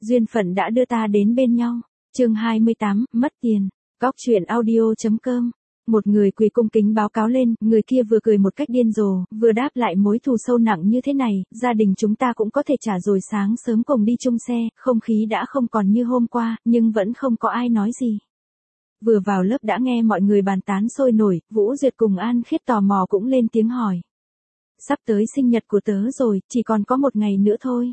Duyên phận đã đưa ta đến bên nhau. Chương 28, mất tiền. Góc truyện audio.com. Một người quỳ cung kính báo cáo lên, người kia vừa cười một cách điên rồ, vừa đáp lại mối thù sâu nặng như thế này, gia đình chúng ta cũng có thể trả rồi, sáng sớm cùng đi chung xe, không khí đã không còn như hôm qua, nhưng vẫn không có ai nói gì. Vừa vào lớp đã nghe mọi người bàn tán sôi nổi, Vũ Duyệt cùng An Khiết tò mò cũng lên tiếng hỏi. Sắp tới sinh nhật của tớ rồi, chỉ còn có một ngày nữa thôi.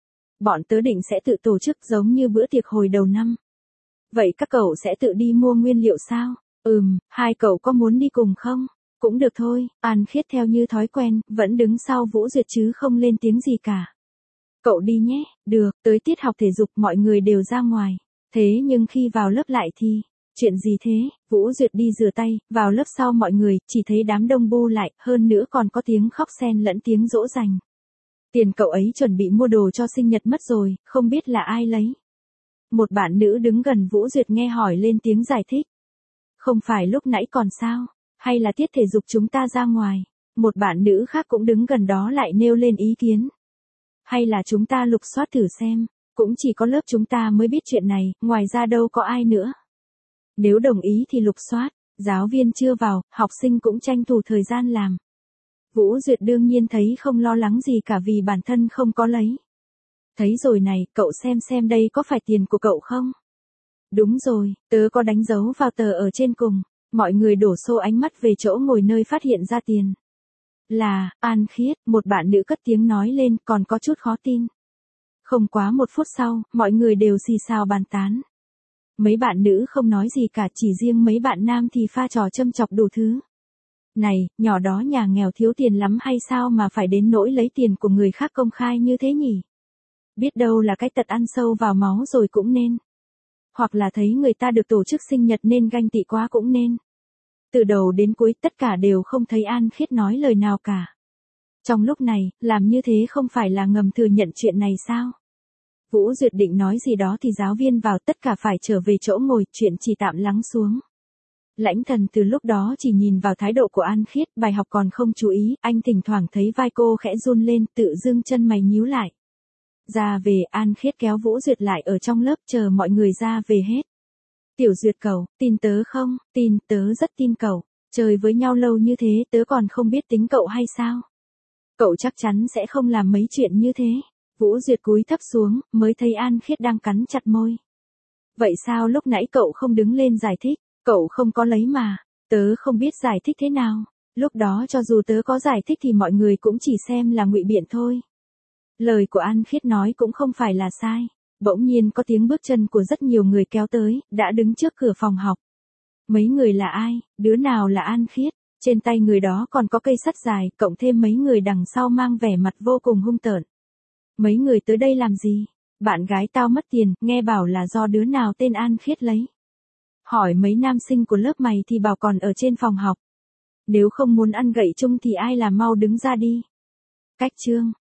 Bọn tớ định sẽ tự tổ chức giống như bữa tiệc hồi đầu năm. Vậy các cậu sẽ tự đi mua nguyên liệu sao? Hai cậu có muốn đi cùng không? Cũng được thôi, An Khiết theo như thói quen, vẫn đứng sau Vũ Duyệt chứ không lên tiếng gì cả. Cậu đi nhé, được, tới tiết học thể dục mọi người đều ra ngoài. Thế nhưng khi vào lớp lại thì, chuyện gì thế? Vũ Duyệt đi rửa tay, vào lớp sau mọi người, chỉ thấy đám đông bu lại, hơn nữa còn có tiếng khóc xen lẫn tiếng dỗ dành. Tiền cậu ấy chuẩn bị mua đồ cho sinh nhật mất rồi, không biết là ai lấy. Một bạn nữ đứng gần Vũ Duyệt nghe hỏi lên tiếng giải thích. Không phải lúc nãy còn sao, hay là tiết thể dục chúng ta ra ngoài. Một bạn nữ khác cũng đứng gần đó lại nêu lên ý kiến. Hay là chúng ta lục soát thử xem, cũng chỉ có lớp chúng ta mới biết chuyện này, ngoài ra đâu có ai nữa. Nếu đồng ý thì lục soát, giáo viên chưa vào, học sinh cũng tranh thủ thời gian làm. Vũ Duyệt đương nhiên thấy không lo lắng gì cả vì bản thân không có lấy. Thấy rồi này, cậu xem đây có phải tiền của cậu không? Đúng rồi, tớ có đánh dấu vào tờ ở trên cùng. Mọi người đổ xô ánh mắt về chỗ ngồi nơi phát hiện ra tiền. Là, An Khiết, một bạn nữ cất tiếng nói lên, còn có chút khó tin. Không quá một phút sau, mọi người đều xì xào bàn tán. Mấy bạn nữ không nói gì cả, chỉ riêng mấy bạn nam thì pha trò châm chọc đủ thứ. Này, nhỏ đó nhà nghèo thiếu tiền lắm hay sao mà phải đến nỗi lấy tiền của người khác công khai như thế nhỉ? Biết đâu là cái tật ăn sâu vào máu rồi cũng nên. Hoặc là thấy người ta được tổ chức sinh nhật nên ganh tị quá cũng nên. Từ đầu đến cuối tất cả đều không thấy An Khiết nói lời nào cả. Trong lúc này, làm như thế không phải là ngầm thừa nhận chuyện này sao? Vũ Duyệt định nói gì đó thì giáo viên vào, tất cả phải trở về chỗ ngồi, chuyện chỉ tạm lắng xuống. Lãnh Thần từ lúc đó chỉ nhìn vào thái độ của An Khiết, bài học còn không chú ý, anh thỉnh thoảng thấy vai cô khẽ run lên, tự dưng chân mày nhíu lại. Ra về, An Khiết kéo Vũ Duyệt lại ở trong lớp chờ mọi người ra về hết. Tiểu Duyệt cậu, tin tớ không? Tin, tớ rất tin cậu. Chơi với nhau lâu như thế tớ còn không biết tính cậu hay sao? Cậu chắc chắn sẽ không làm mấy chuyện như thế. Vũ Duyệt cúi thấp xuống, mới thấy An Khiết đang cắn chặt môi. Vậy sao lúc nãy cậu không đứng lên giải thích? Cậu không có lấy mà. Tớ không biết giải thích thế nào. Lúc đó cho dù tớ có giải thích thì mọi người cũng chỉ xem là ngụy biện thôi. Lời của An Khiết nói cũng không phải là sai. Bỗng nhiên có tiếng bước chân của rất nhiều người kéo tới, đã đứng trước cửa phòng học. Mấy người là ai? Đứa nào là An Khiết? Trên tay người đó còn có cây sắt dài, cộng thêm mấy người đằng sau mang vẻ mặt vô cùng hung tợn. Mấy người tới đây làm gì? Bạn gái tao mất tiền, nghe bảo là do đứa nào tên An Khiết lấy. Hỏi mấy nam sinh của lớp mày thì bảo còn ở trên phòng học. Nếu không muốn ăn gậy chung thì ai là mau đứng ra đi. Cách chương.